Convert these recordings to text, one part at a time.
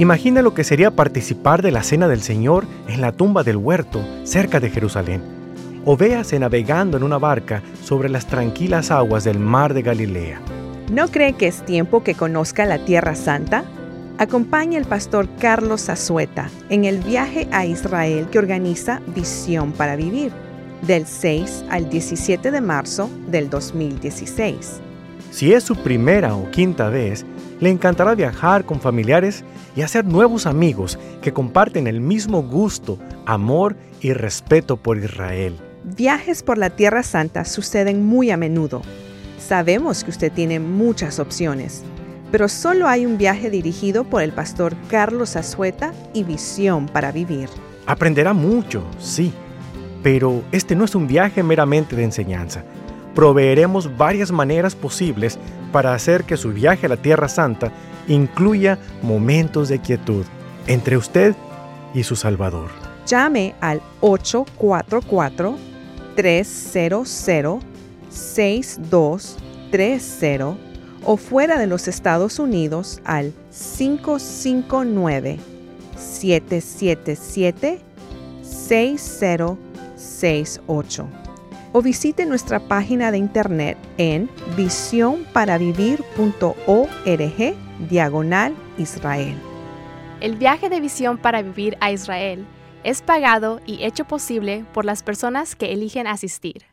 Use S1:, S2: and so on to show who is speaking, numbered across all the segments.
S1: Imagina lo que sería participar de la cena del Señor en la tumba del huerto, cerca de Jerusalén. O véase navegando en una barca sobre las tranquilas aguas del mar de Galilea.
S2: ¿No cree que es tiempo que conozca la Tierra Santa? Acompañe al pastor Carlos Azueta en el viaje a Israel que organiza Visión para Vivir, del 6 al 17 de marzo del 2016.
S1: Si es su primera o quinta vez, le encantará viajar con familiares y hacer nuevos amigos que comparten el mismo gusto, amor y respeto por Israel.
S2: Viajes por la Tierra Santa suceden muy a menudo. Sabemos que usted tiene muchas opciones, pero solo hay un viaje dirigido por el pastor Carlos Azueta y Visión para Vivir.
S1: Aprenderá mucho, sí, pero este no es un viaje meramente de enseñanza. Proveeremos varias maneras posibles para hacer que su viaje a la Tierra Santa incluya momentos de quietud entre usted y su Salvador.
S2: Llame al 844-300-6230 o fuera de los Estados Unidos al 559-777-6068. O visite nuestra página de internet en visionparavivir.org/Israel.
S3: El viaje de Visión para Vivir a Israel es pagado y hecho posible por las personas que eligen asistir.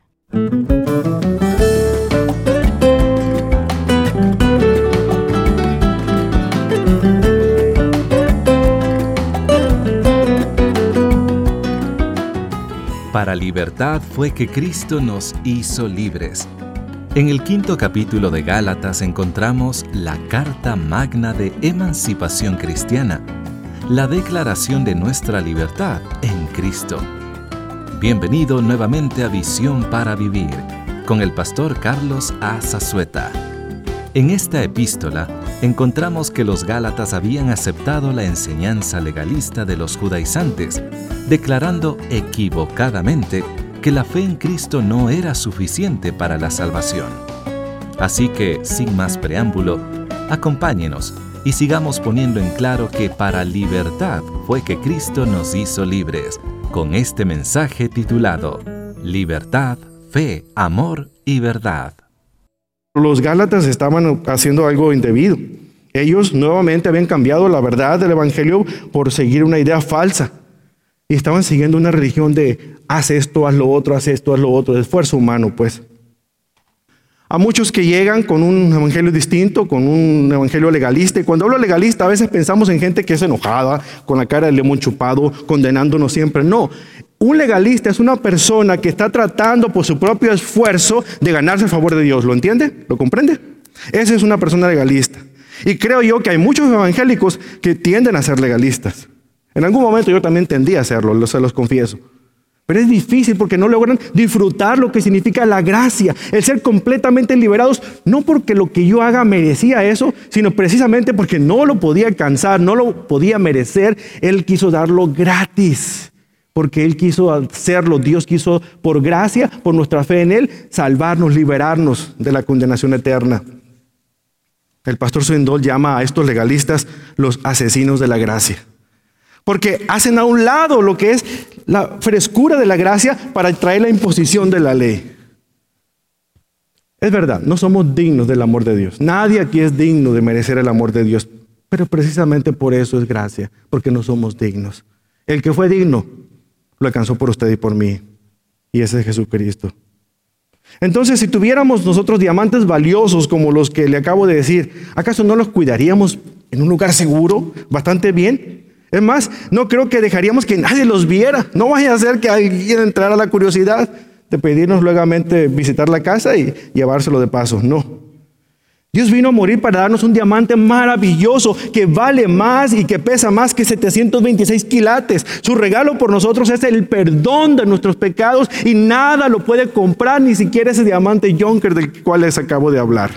S4: Para libertad fue que Cristo nos hizo libres. En el 5º capítulo de Gálatas encontramos la carta magna de emancipación cristiana, la declaración de nuestra libertad en Cristo. Bienvenido nuevamente a Visión para Vivir, con el pastor Carlos A. Azueta. En esta epístola encontramos que los Gálatas habían aceptado la enseñanza legalista de los judaizantes, declarando equivocadamente que la fe en Cristo no era suficiente para la salvación. Así que, sin más preámbulo, acompáñenos y sigamos poniendo en claro que para libertad fue que Cristo nos hizo libres, con este mensaje titulado Libertad, Fe, Amor y Verdad.
S5: Los Gálatas estaban haciendo algo indebido. Ellos nuevamente habían cambiado la verdad del Evangelio por seguir una idea falsa. Y estaban siguiendo una religión de haz esto, haz lo otro, de esfuerzo humano, pues. A muchos que llegan con un evangelio distinto, con un evangelio legalista. Y cuando hablo legalista, a veces pensamos en gente que es enojada, con la cara de limón chupado, condenándonos siempre. No, un legalista es una persona que está tratando por su propio esfuerzo de ganarse el favor de Dios. ¿Lo entiende? ¿Lo comprende? Esa es una persona legalista. Y creo yo que hay muchos evangélicos que tienden a ser legalistas. En algún momento yo también tendí a hacerlo, se los confieso. Pero es difícil porque no logran disfrutar lo que significa la gracia, el ser completamente liberados, no porque lo que yo haga merecía eso, sino precisamente porque no lo podía alcanzar, no lo podía merecer. Él quiso darlo gratis, porque Él quiso hacerlo. Dios quiso, por gracia, por nuestra fe en Él, salvarnos, liberarnos de la condenación eterna. El pastor Swindoll llama a estos legalistas los asesinos de la gracia. Porque hacen a un lado lo que es la frescura de la gracia para traer la imposición de la ley. Es verdad, no somos dignos del amor de Dios. Nadie aquí es digno de merecer el amor de Dios. Pero precisamente por eso es gracia, porque no somos dignos. El que fue digno lo alcanzó por usted y por mí. Y ese es Jesucristo. Entonces, si tuviéramos nosotros diamantes valiosos como los que le acabo de decir, ¿acaso no los cuidaríamos en un lugar seguro, bastante bien? Es más, no creo que dejaríamos que nadie los viera. No vaya a ser que alguien entrara a la curiosidad de pedirnos luegamente visitar la casa y llevárselo de paso. No. Dios vino a morir para darnos un diamante maravilloso que vale más y que pesa más que 726 quilates. Su regalo por nosotros es el perdón de nuestros pecados y nada lo puede comprar, ni siquiera ese diamante Jonker del cual les acabo de hablar.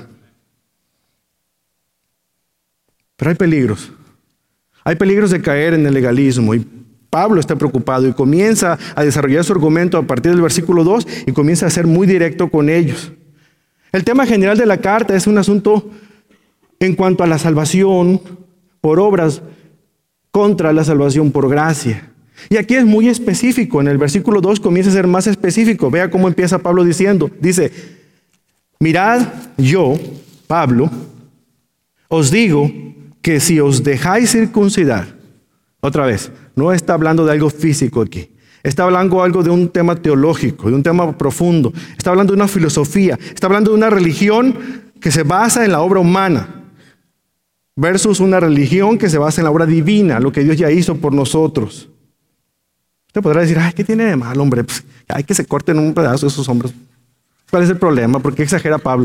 S5: Pero hay peligros. Hay peligros de caer en el legalismo y Pablo está preocupado y comienza a desarrollar su argumento a partir del versículo 2 y comienza a ser muy directo con ellos. El tema general de la carta es un asunto en cuanto a la salvación por obras contra la salvación por gracia. Y aquí es muy específico. En el versículo 2 comienza a ser más específico. Vea cómo empieza Pablo diciendo. Dice, mirad, yo, Pablo, os digo que si os dejáis circuncidar, otra vez, no está hablando de algo físico aquí. Está hablando algo de un tema teológico, de un tema profundo. Está hablando de una filosofía. Está hablando de una religión que se basa en la obra humana versus una religión que se basa en la obra divina, lo que Dios ya hizo por nosotros. Usted podrá decir, ay, ¿qué tiene de malo, hombre? Pues, hay que se corten un pedazo esos hombres. ¿Cuál es el problema? ¿Por qué exagera Pablo?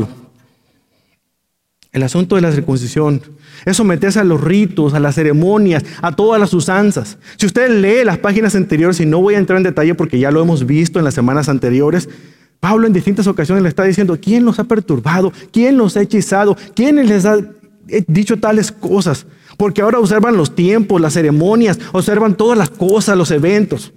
S5: El asunto de la circuncisión es someterse a los ritos, a las ceremonias, a todas las usanzas. Si usted lee las páginas anteriores, y no voy a entrar en detalle porque ya lo hemos visto en las semanas anteriores, Pablo en distintas ocasiones le está diciendo, ¿quién los ha perturbado? ¿Quién los ha hechizado? ¿Quién les ha dicho tales cosas? Porque ahora observan los tiempos, las ceremonias, observan todas las cosas, los eventos.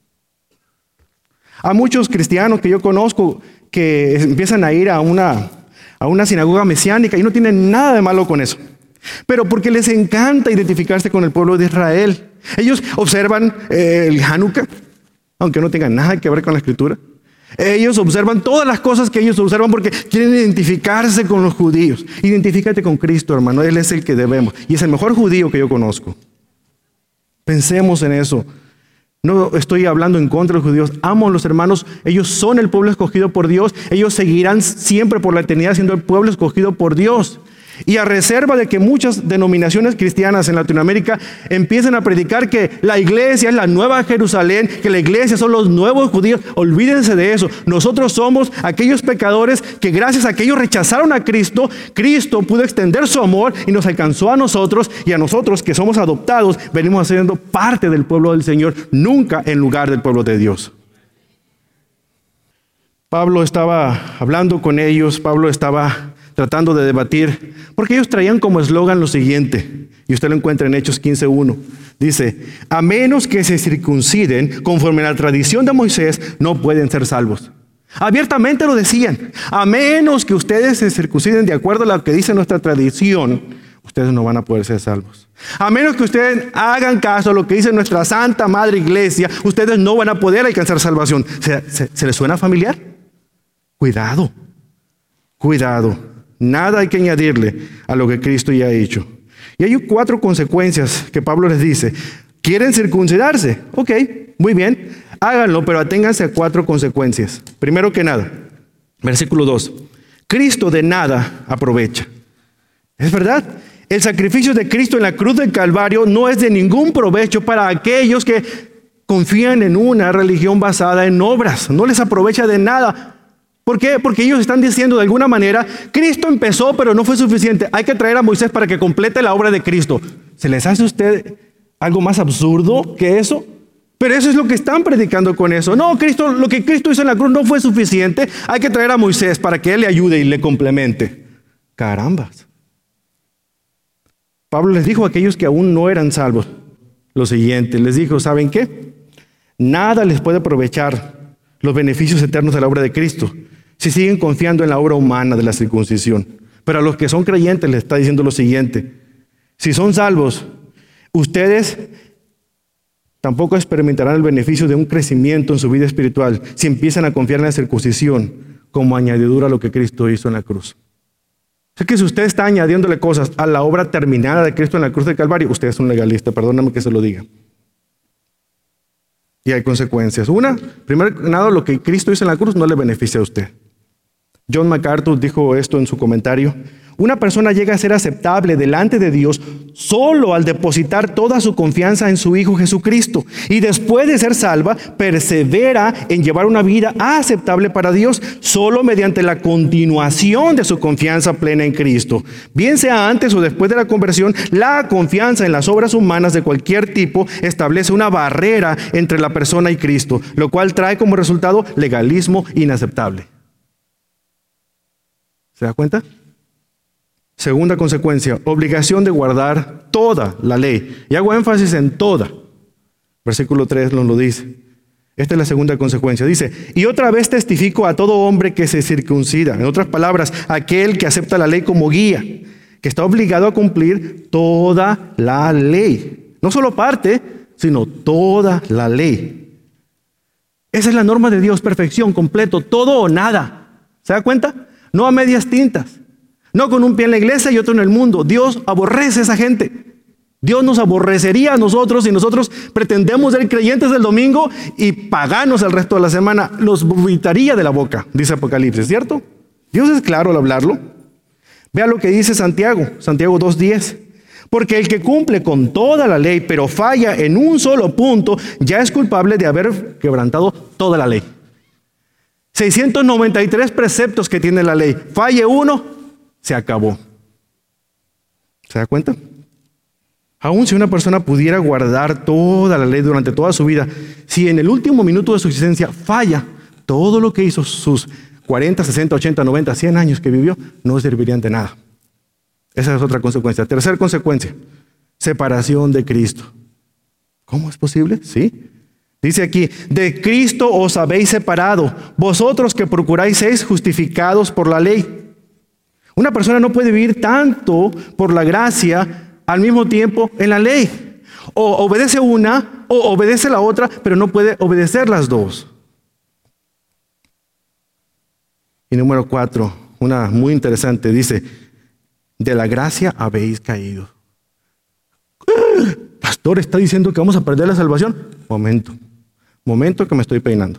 S5: A muchos cristianos que yo conozco que empiezan a ir a una sinagoga mesiánica y no tienen nada de malo con eso. Pero porque les encanta identificarse con el pueblo de Israel. Ellos observan el Hanukkah, aunque no tenga nada que ver con la escritura. Ellos observan todas las cosas que ellos observan porque quieren identificarse con los judíos. Identifícate con Cristo, hermano. Él es el que debemos. Y es el mejor judío que yo conozco. Pensemos en eso. No estoy hablando en contra de los judíos. Amo a los hermanos. Ellos son el pueblo escogido por Dios. Ellos seguirán siempre por la eternidad siendo el pueblo escogido por Dios. Y a reserva de que muchas denominaciones cristianas en Latinoamérica empiecen a predicar que la iglesia es la nueva Jerusalén, que la iglesia son los nuevos judíos, olvídense de eso. Nosotros somos aquellos pecadores que gracias a que ellos rechazaron a Cristo, Cristo pudo extender su amor y nos alcanzó a nosotros, y a nosotros que somos adoptados, venimos siendo parte del pueblo del Señor, nunca en lugar del pueblo de Dios. Pablo estaba hablando con ellos, Pablo estaba tratando de debatir, porque ellos traían como eslogan lo siguiente, y usted lo encuentra en Hechos 15:1. Dice, a menos que se circunciden conforme a la tradición de Moisés, no pueden ser salvos. Abiertamente lo decían, a menos que ustedes se circunciden de acuerdo a lo que dice nuestra tradición, ustedes no van a poder ser salvos. A menos que ustedes hagan caso a lo que dice nuestra Santa Madre Iglesia, ustedes no van a poder alcanzar salvación. ¿Se les suena familiar? Cuidado, cuidado. Nada hay que añadirle a lo que Cristo ya ha hecho. Y hay 4 consecuencias que Pablo les dice. ¿Quieren circuncidarse? Ok, muy bien, háganlo, pero aténganse a 4 consecuencias. Primero que nada, versículo 2. Cristo de nada aprovecha. Es verdad, el sacrificio de Cristo en la cruz del Calvario no es de ningún provecho para aquellos que confían en una religión basada en obras. No les aprovecha de nada. ¿Por qué? Porque ellos están diciendo de alguna manera, Cristo empezó, pero no fue suficiente. Hay que traer a Moisés para que complete la obra de Cristo. ¿Se les hace a usted algo más absurdo que eso? Pero eso es lo que están predicando con eso. No, lo que Cristo hizo en la cruz no fue suficiente. Hay que traer a Moisés para que él le ayude y le complemente. Carambas. Pablo les dijo a aquellos que aún no eran salvos lo siguiente. Les dijo, ¿saben qué? Nada les puede aprovechar los beneficios eternos de la obra de Cristo si siguen confiando en la obra humana de la circuncisión. Pero a los que son creyentes les está diciendo lo siguiente. Si son salvos, ustedes tampoco experimentarán el beneficio de un crecimiento en su vida espiritual si empiezan a confiar en la circuncisión como añadidura a lo que Cristo hizo en la cruz. Así que si usted está añadiéndole cosas a la obra terminada de Cristo en la cruz del Calvario, usted es un legalista, perdóname que se lo diga. Y hay consecuencias. Primero que nada, lo que Cristo hizo en la cruz no le beneficia a usted. John MacArthur dijo esto en su comentario. Una persona llega a ser aceptable delante de Dios solo al depositar toda su confianza en su Hijo Jesucristo. Y después de ser salva, persevera en llevar una vida aceptable para Dios solo mediante la continuación de su confianza plena en Cristo. Bien sea antes o después de la conversión, la confianza en las obras humanas de cualquier tipo establece una barrera entre la persona y Cristo, lo cual trae como resultado legalismo inaceptable. ¿Se da cuenta? Segunda consecuencia, obligación de guardar toda la ley. Y hago énfasis en toda. Versículo 3 nos lo dice. Esta es la segunda consecuencia. Dice, y otra vez testifico a todo hombre que se circuncida. En otras palabras, aquel que acepta la ley como guía, que está obligado a cumplir toda la ley. No solo parte, sino toda la ley. Esa es la norma de Dios, perfección, completo, todo o nada. ¿Se da cuenta? No a medias tintas. No con un pie en la iglesia y otro en el mundo. Dios aborrece a esa gente. Dios nos aborrecería a nosotros si nosotros pretendemos ser creyentes del domingo y paganos el resto de la semana. Los vomitaría de la boca, dice Apocalipsis, ¿cierto? Dios es claro al hablarlo. Vea lo que dice Santiago 2:10. Porque el que cumple con toda la ley, pero falla en un solo punto, ya es culpable de haber quebrantado toda la ley. 693 preceptos que tiene la ley. Falle uno, se acabó. ¿Se da cuenta? Aún si una persona pudiera guardar toda la ley durante toda su vida, si en el último minuto de su existencia falla, todo lo que hizo sus 40, 60, 80, 90, 100 años que vivió, no servirían de nada. Esa es otra consecuencia. Tercera consecuencia, separación de Cristo. ¿Cómo es posible? Sí. Dice aquí, de Cristo os habéis separado, vosotros que procuráis ser justificados por la ley. Una persona no puede vivir tanto por la gracia al mismo tiempo en la ley. O obedece una o obedece la otra, pero no puede obedecer las dos. Y número 4, una muy interesante, dice, de la gracia habéis caído. Pastor, ¿está diciendo que vamos a perder la salvación? Momento que me estoy peinando.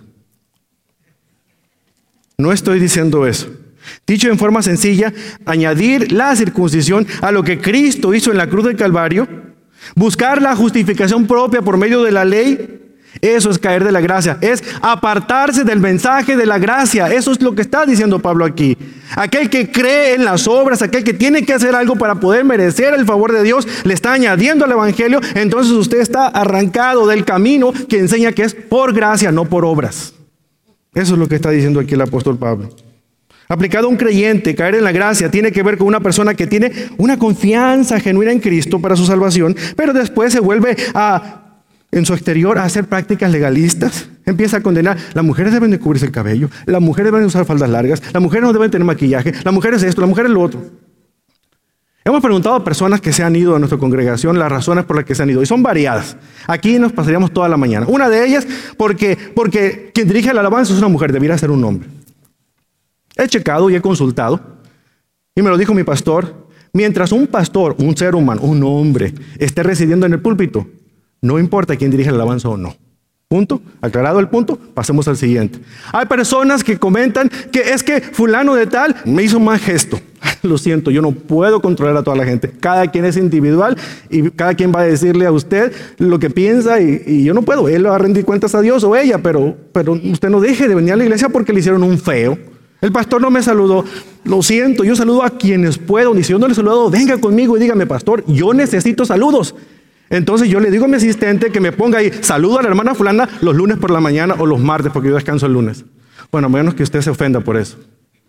S5: No estoy diciendo eso. Dicho en forma sencilla, añadir la circuncisión a lo que Cristo hizo en la cruz del Calvario, buscar la justificación propia por medio de la ley, eso es caer de la gracia, es apartarse del mensaje de la gracia. Eso es lo que está diciendo Pablo aquí. Aquel que cree en las obras, aquel que tiene que hacer algo para poder merecer el favor de Dios, le está añadiendo al evangelio, entonces usted está arrancado del camino que enseña que es por gracia, no por obras. Eso es lo que está diciendo aquí el apóstol Pablo. Aplicado a un creyente, caer en la gracia tiene que ver con una persona que tiene una confianza genuina en Cristo para su salvación, pero después se vuelve en su exterior a hacer prácticas legalistas. Empieza a condenar, las mujeres deben de cubrirse el cabello, las mujeres deben usar faldas largas, las mujeres no deben tener maquillaje, las mujeres esto, las mujeres lo otro. Hemos preguntado a personas que se han ido a nuestra congregación las razones por las que se han ido, y son variadas. Aquí nos pasaríamos toda la mañana. Una de ellas, porque quien dirige la alabanza es una mujer, debiera ser un hombre. He checado y he consultado, y me lo dijo mi pastor, mientras un pastor, un ser humano, un hombre, esté residiendo en el púlpito, no importa quién dirige la alabanza o no. Punto. Aclarado el punto, pasemos al siguiente. Hay personas que comentan que es que fulano de tal me hizo mal gesto. Lo siento, yo no puedo controlar a toda la gente. Cada quien es individual y cada quien va a decirle a usted lo que piensa y yo no puedo. Él va a rendir cuentas a Dios o ella, pero usted no deje de venir a la iglesia porque le hicieron un feo. El pastor no me saludó. Lo siento, yo saludo a quienes puedo. Y si yo no le saludo, venga conmigo y dígame, pastor, yo necesito saludos. Entonces yo le digo a mi asistente que me ponga ahí, saludo a la hermana fulana los lunes por la mañana o los martes, porque yo descanso el lunes. Bueno, a menos que usted se ofenda por eso.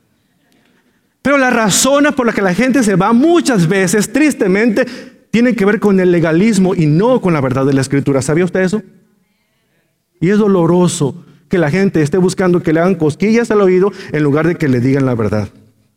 S5: Pero las razones por las que la gente se va muchas veces, tristemente, tienen que ver con el legalismo y no con la verdad de la Escritura. ¿Sabía usted eso? Y es doloroso que la gente esté buscando que le hagan cosquillas al oído en lugar de que le digan la verdad.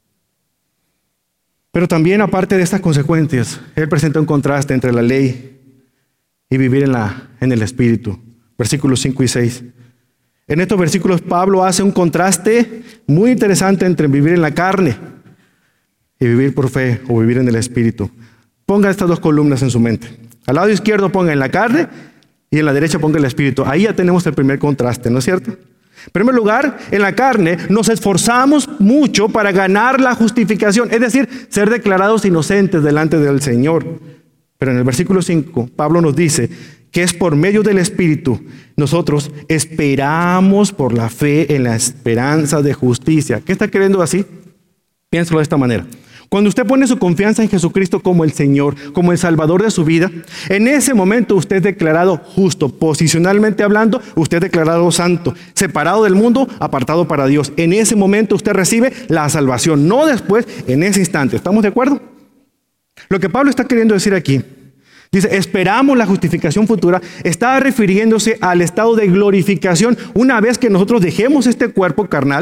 S5: Pero también, aparte de estas consecuencias, él presenta un contraste entre la ley y vivir en el Espíritu. Versículos 5 y 6. En estos versículos Pablo hace un contraste muy interesante entre vivir en la carne y vivir por fe o vivir en el Espíritu. Ponga estas dos columnas en su mente. Al lado izquierdo ponga en la carne y en la derecha ponga el Espíritu. Ahí ya tenemos el primer contraste, ¿no es cierto? En primer lugar, en la carne nos esforzamos mucho para ganar la justificación, es decir, ser declarados inocentes delante del Señor. Pero en el versículo 5, Pablo nos dice que es por medio del Espíritu nosotros esperamos por la fe en la esperanza de justicia. ¿Qué está queriendo así? Piénsalo de esta manera. Cuando usted pone su confianza en Jesucristo como el Señor, como el Salvador de su vida, en ese momento usted es declarado justo. Posicionalmente hablando, usted es declarado santo, separado del mundo, apartado para Dios. En ese momento usted recibe la salvación, no después, en ese instante. ¿Estamos de acuerdo? Lo que Pablo está queriendo decir aquí, dice, esperamos la justificación futura, está refiriéndose al estado de glorificación una vez que nosotros dejemos este cuerpo carnal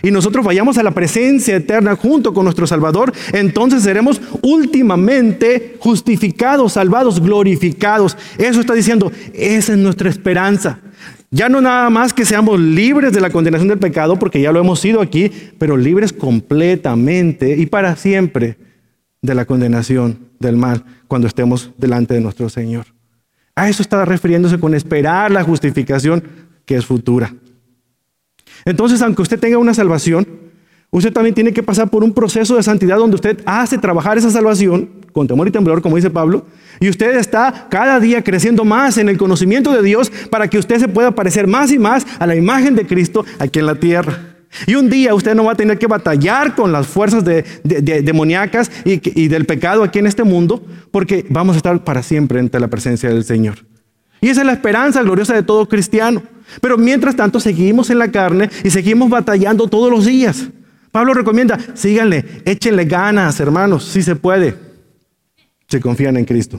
S5: y nosotros vayamos a la presencia eterna junto con nuestro Salvador, entonces seremos últimamente justificados, salvados, glorificados. Eso está diciendo, esa es nuestra esperanza. Ya no nada más que seamos libres de la condenación del pecado, porque ya lo hemos sido aquí, pero libres completamente y para siempre de la condenación del mal cuando estemos delante de nuestro Señor. A eso está refiriéndose con esperar la justificación que es futura. Entonces, aunque usted tenga una salvación, usted también tiene que pasar por un proceso de santidad donde usted hace trabajar esa salvación con temor y temblor, como dice Pablo, y usted está cada día creciendo más en el conocimiento de Dios para que usted se pueda parecer más y más a la imagen de Cristo aquí en la tierra. Y un día usted no va a tener que batallar con las fuerzas demoníacas y del pecado aquí en este mundo, porque vamos a estar para siempre ante la presencia del Señor. Y esa es la esperanza gloriosa de todo cristiano. Pero mientras tanto seguimos en la carne y seguimos batallando todos los días. Pablo recomienda, síganle, échenle ganas, hermanos, si se puede, si confían en Cristo.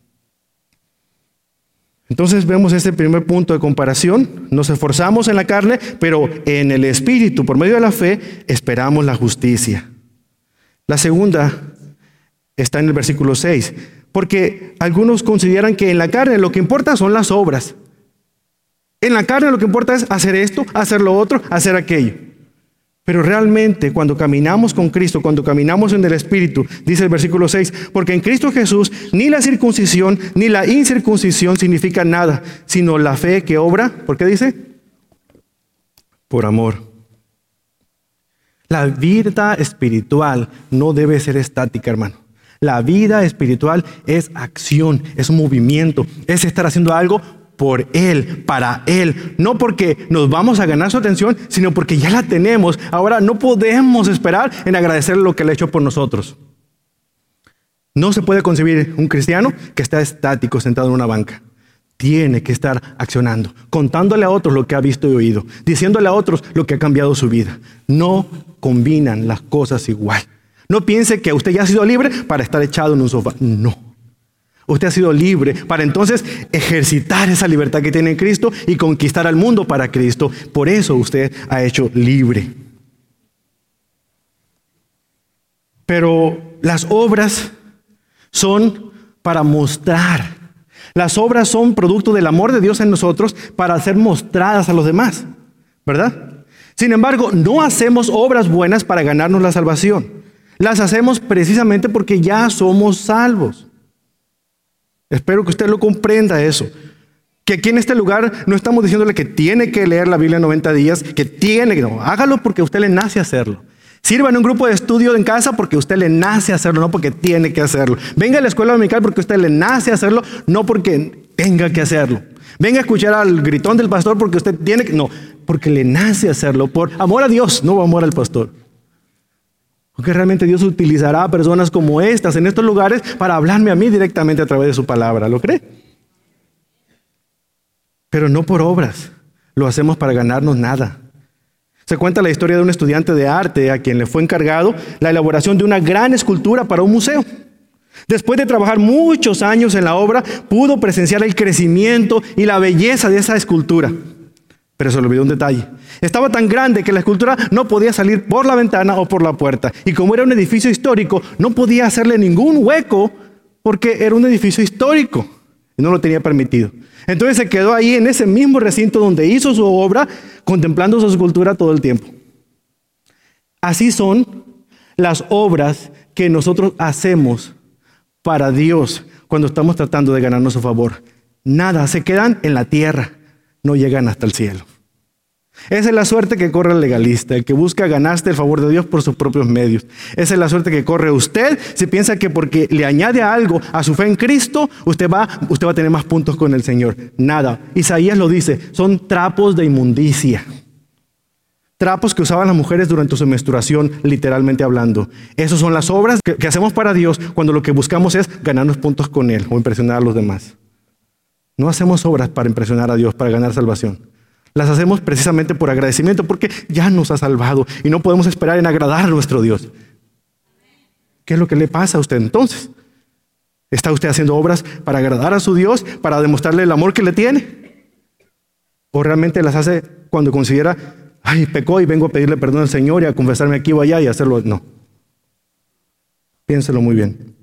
S5: Entonces vemos este primer punto de comparación. Nos esforzamos en la carne, pero en el Espíritu, por medio de la fe, esperamos la justicia. La segunda está en el versículo 6, porque algunos consideran que en la carne lo que importa son las obras. En la carne lo que importa es hacer esto, hacer lo otro, hacer aquello. Pero realmente cuando caminamos con Cristo, cuando caminamos en el Espíritu, dice el versículo 6, porque en Cristo Jesús ni la circuncisión ni la incircuncisión significa nada, sino la fe que obra, ¿por qué dice? Por amor. La vida espiritual no debe ser estática, hermano. La vida espiritual es acción, es movimiento, es estar haciendo algo por Él, para Él, no porque nos vamos a ganar su atención, sino porque ya la tenemos. Ahora no podemos esperar en agradecerle lo que Él ha hecho por nosotros. No se puede concebir un cristiano que está estático sentado en una banca. Tiene que estar accionando, contándole a otros lo que ha visto y oído, diciéndole a otros lo que ha cambiado su vida. No combinan las cosas igual. No piense que usted ya ha sido libre para estar echado en un sofá. No. Usted ha sido libre para entonces ejercitar esa libertad que tiene en Cristo y conquistar al mundo para Cristo. Por eso usted ha hecho libre. Pero las obras son para mostrar. Las obras son producto del amor de Dios en nosotros para ser mostradas a los demás, ¿verdad? Sin embargo, no hacemos obras buenas para ganarnos la salvación. Las hacemos precisamente porque ya somos salvos. Espero que usted lo comprenda eso. Que aquí en este lugar no estamos diciéndole que tiene que leer la Biblia en 90 días, que tiene que, no, hágalo porque a usted le nace hacerlo. Sirva en un grupo de estudio en casa porque a usted le nace hacerlo, no porque tiene que hacerlo. Venga a la escuela dominical porque a usted le nace hacerlo, no porque tenga que hacerlo. Venga a escuchar al gritón del pastor porque usted tiene que, no, porque le nace hacerlo, por amor a Dios, no amor al pastor. Porque realmente Dios utilizará a personas como estas en estos lugares para hablarme a mí directamente a través de su palabra. ¿Lo cree? Pero no por obras. Lo hacemos para ganarnos nada. Se cuenta la historia de un estudiante de arte a quien le fue encargado la elaboración de una gran escultura para un museo. Después de trabajar muchos años en la obra, pudo presenciar el crecimiento y la belleza de esa escultura. Pero se le olvidó un detalle. Estaba tan grande que la escultura no podía salir por la ventana o por la puerta. Y como era un edificio histórico, no podía hacerle ningún hueco porque era un edificio histórico y no lo tenía permitido. Entonces se quedó ahí en ese mismo recinto donde hizo su obra, contemplando su escultura todo el tiempo. Así son las obras que nosotros hacemos para Dios cuando estamos tratando de ganarnos su favor. Nada, se quedan en la tierra. No llegan hasta el cielo. Esa es la suerte que corre el legalista, el que busca ganarse el favor de Dios por sus propios medios. Esa es la suerte que corre usted si piensa que porque le añade algo a su fe en Cristo, usted va a tener más puntos con el Señor. Nada. Isaías lo dice, son trapos de inmundicia. Trapos que usaban las mujeres durante su menstruación, literalmente hablando. Esas son las obras que hacemos para Dios cuando lo que buscamos es ganarnos puntos con Él o impresionar a los demás. No hacemos obras para impresionar a Dios, para ganar salvación. Las hacemos precisamente por agradecimiento, porque ya nos ha salvado y no podemos esperar en agradar a nuestro Dios. ¿Qué es lo que le pasa a usted entonces? ¿Está usted haciendo obras para agradar a su Dios, para demostrarle el amor que le tiene? ¿O realmente las hace cuando considera, ay, pecó y vengo a pedirle perdón al Señor y a confesarme aquí o allá y hacerlo. No. Piénselo muy bien.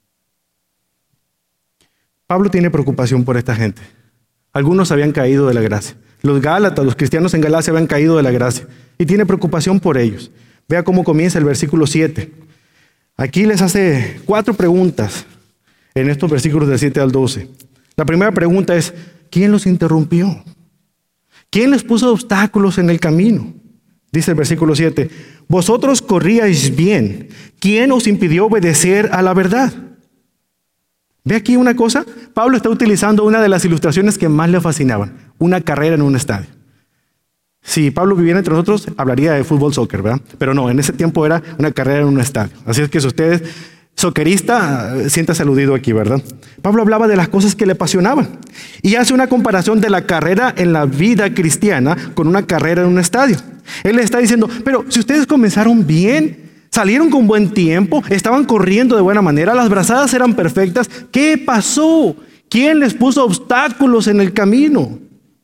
S5: Pablo tiene preocupación por esta gente. Algunos habían caído de la gracia. Los Gálatas, los cristianos en Galacia habían caído de la gracia. Y tiene preocupación por ellos. Vea cómo comienza el versículo 7. Aquí les hace 4 preguntas en estos versículos del 7 al 12. La primera pregunta es, ¿quién los interrumpió? ¿Quién les puso obstáculos en el camino? Dice el versículo 7, vosotros corríais bien. ¿Quién os impidió obedecer a la verdad? Ve aquí una cosa. Pablo está utilizando una de las ilustraciones que más le fascinaban. Una carrera en un estadio. Si Pablo viviera entre nosotros, hablaría de fútbol, soccer, ¿verdad? Pero no, en ese tiempo era una carrera en un estadio. Así es que si usted es soccerista, siéntase aludido aquí, ¿verdad? Pablo hablaba de las cosas que le apasionaban. Y hace una comparación de la carrera en la vida cristiana con una carrera en un estadio. Él le está diciendo, pero si ustedes comenzaron bien, salieron con buen tiempo, estaban corriendo de buena manera, las brazadas eran perfectas, ¿qué pasó? ¿Quién les puso obstáculos en el camino?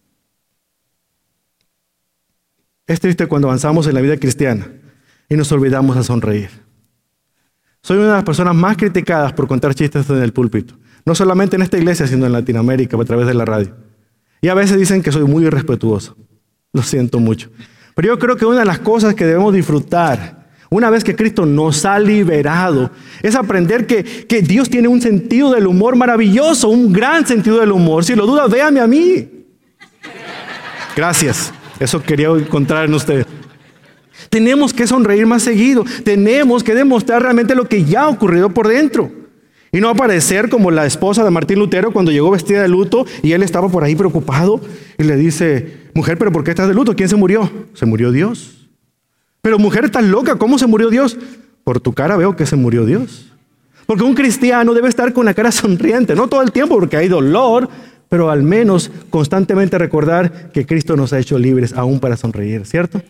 S5: Es triste cuando avanzamos en la vida cristiana y nos olvidamos de sonreír. Soy una de las personas más criticadas por contar chistes en el púlpito. No solamente en esta iglesia, sino en Latinoamérica, a través de la radio. Y a veces dicen que soy muy irrespetuoso. Lo siento mucho. Pero yo creo que una de las cosas que debemos disfrutar, una vez que Cristo nos ha liberado, es aprender que Dios tiene un sentido del humor maravilloso, un gran sentido del humor. Si lo duda, véame a mí. Gracias. Eso quería encontrar en usted. Tenemos que sonreír más seguido. Tenemos que demostrar realmente lo que ya ha ocurrido por dentro. Y no aparecer como la esposa de Martín Lutero cuando llegó vestida de luto y él estaba por ahí preocupado y le dice, mujer, ¿pero por qué estás de luto? ¿Quién se murió? Se murió Dios. Pero mujer, estás loca, ¿cómo se murió Dios? Por tu cara veo que se murió Dios. Porque un cristiano debe estar con la cara sonriente, no todo el tiempo porque hay dolor, pero al menos constantemente recordar que Cristo nos ha hecho libres aún para sonreír, ¿cierto?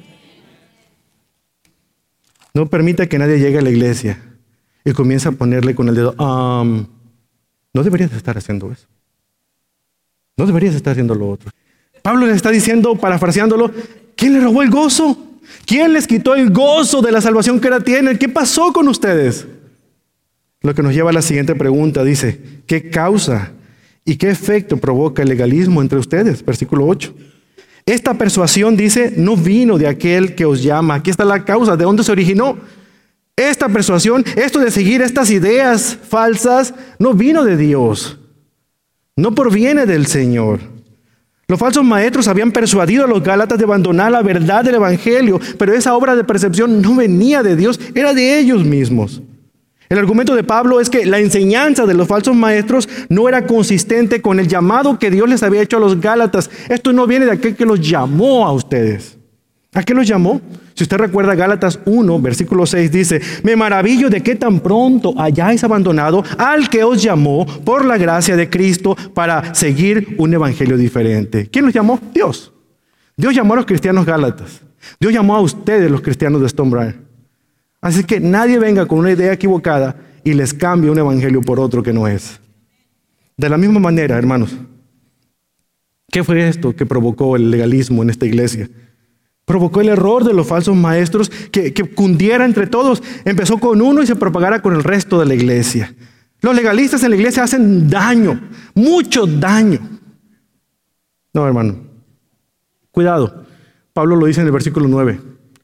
S5: No permita que nadie llegue a la iglesia y comience a ponerle con el dedo, no deberías estar haciendo eso. No deberías estar haciendo lo otro. Pablo le está diciendo, parafraseándolo, ¿quién le robó el gozo? ¿Quién les quitó el gozo de la salvación que ahora tienen? ¿Qué pasó con ustedes? Lo que nos lleva a la siguiente pregunta, dice, ¿qué causa y qué efecto provoca el legalismo entre ustedes? Versículo 8. Esta persuasión, dice, no vino de aquel que os llama. Aquí está la causa, ¿de dónde se originó? Esta persuasión, esto de seguir estas ideas falsas, no vino de Dios. No proviene del Señor. Los falsos maestros habían persuadido a los Gálatas de abandonar la verdad del Evangelio, pero esa obra de percepción no venía de Dios, era de ellos mismos. El argumento de Pablo es que la enseñanza de los falsos maestros no era consistente con el llamado que Dios les había hecho a los Gálatas. Esto no viene de aquel que los llamó a ustedes. ¿A qué los llamó? Si usted recuerda Gálatas 1, versículo 6 dice, me maravillo de que tan pronto hayáis abandonado al que os llamó por la gracia de Cristo para seguir un evangelio diferente. ¿Quién los llamó? Dios. Dios llamó a los cristianos Gálatas. Dios llamó a ustedes, los cristianos de Stonebriar. Así que nadie venga con una idea equivocada y les cambie un evangelio por otro que no es. De la misma manera, hermanos, ¿qué fue esto que provocó el legalismo en esta iglesia? Provocó el error de los falsos maestros que cundiera entre todos. Empezó con uno y se propagara con el resto de la iglesia. Los legalistas en la iglesia hacen daño, mucho daño. No, hermano. Cuidado. Pablo lo dice en el versículo 9.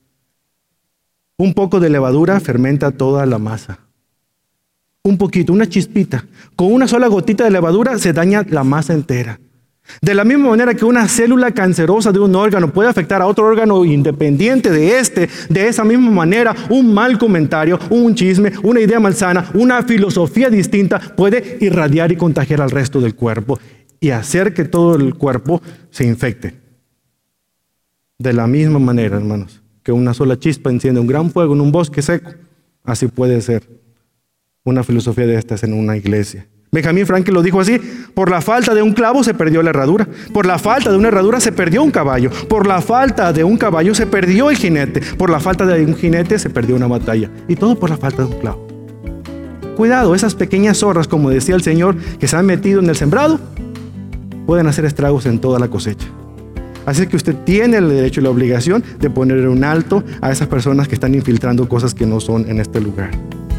S5: Un poco de levadura fermenta toda la masa. Un poquito, una chispita. Con una sola gotita de levadura se daña la masa entera. De la misma manera que una célula cancerosa de un órgano puede afectar a otro órgano independiente de esa misma manera, un mal comentario, un chisme, una idea malsana, una filosofía distinta puede irradiar y contagiar al resto del cuerpo y hacer que todo el cuerpo se infecte. De la misma manera, hermanos, que una sola chispa enciende un gran fuego en un bosque seco, así puede ser una filosofía de estas en una iglesia. Benjamin Franklin lo dijo así: por la falta de un clavo se perdió la herradura, por la falta de una herradura se perdió un caballo, por la falta de un caballo se perdió el jinete, por la falta de un jinete se perdió una batalla, y todo por la falta de un clavo. Cuidado, esas pequeñas zorras, como decía el Señor, que se han metido en el sembrado, pueden hacer estragos en toda la cosecha. Así que usted tiene el derecho y la obligación de poner un alto a esas personas que están infiltrando cosas que no son en este lugar.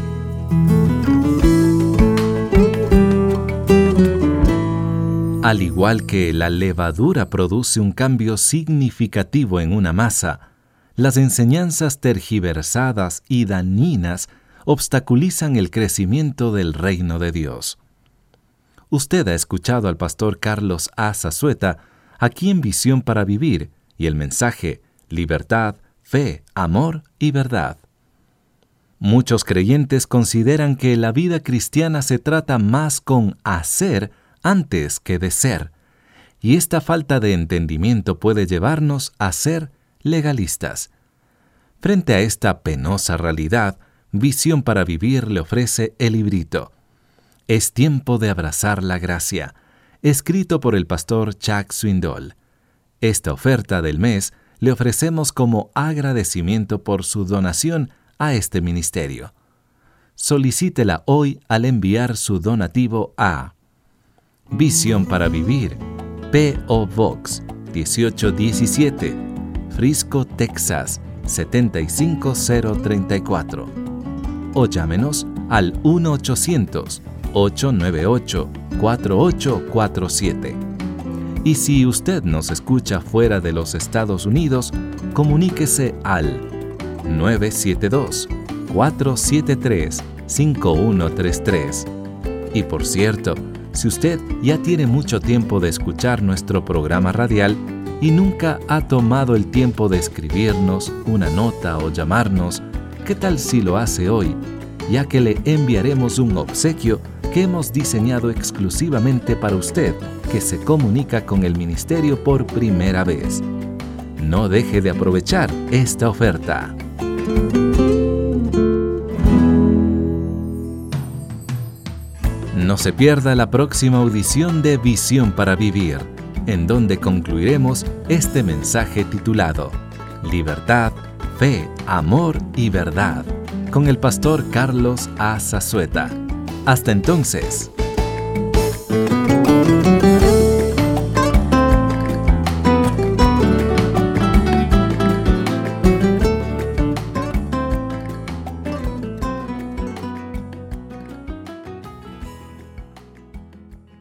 S4: Al igual que la levadura produce un cambio significativo en una masa, las enseñanzas tergiversadas y dañinas obstaculizan el crecimiento del reino de Dios. Usted ha escuchado al pastor Carlos A. Zazueta aquí en Visión para Vivir y el mensaje Libertad, Fe, Amor y Verdad. Muchos creyentes consideran que la vida cristiana se trata más con hacer antes que de ser, y esta falta de entendimiento puede llevarnos a ser legalistas. Frente a esta penosa realidad, Visión para Vivir le ofrece el librito Es tiempo de abrazar la gracia, escrito por el pastor Chuck Swindoll. Esta oferta del mes le ofrecemos como agradecimiento por su donación a este ministerio. Solicítela hoy al enviar su donativo a Visión para Vivir, P.O. Box 1817, Frisco, Texas 75034, o llámenos al 1-800-898-4847. Y si usted nos escucha fuera de los Estados Unidos, comuníquese al 972-473-5133. Y por cierto, si usted ya tiene mucho tiempo de escuchar nuestro programa radial y nunca ha tomado el tiempo de escribirnos una nota o llamarnos, ¿qué tal si lo hace hoy? Ya que le enviaremos un obsequio que hemos diseñado exclusivamente para usted, que se comunica con el ministerio por primera vez. No deje de aprovechar esta oferta. No se pierda la próxima audición de Visión para Vivir, en donde concluiremos este mensaje titulado Libertad, Fe, Amor y Verdad, con el pastor Carlos A. Zazueta. Hasta entonces.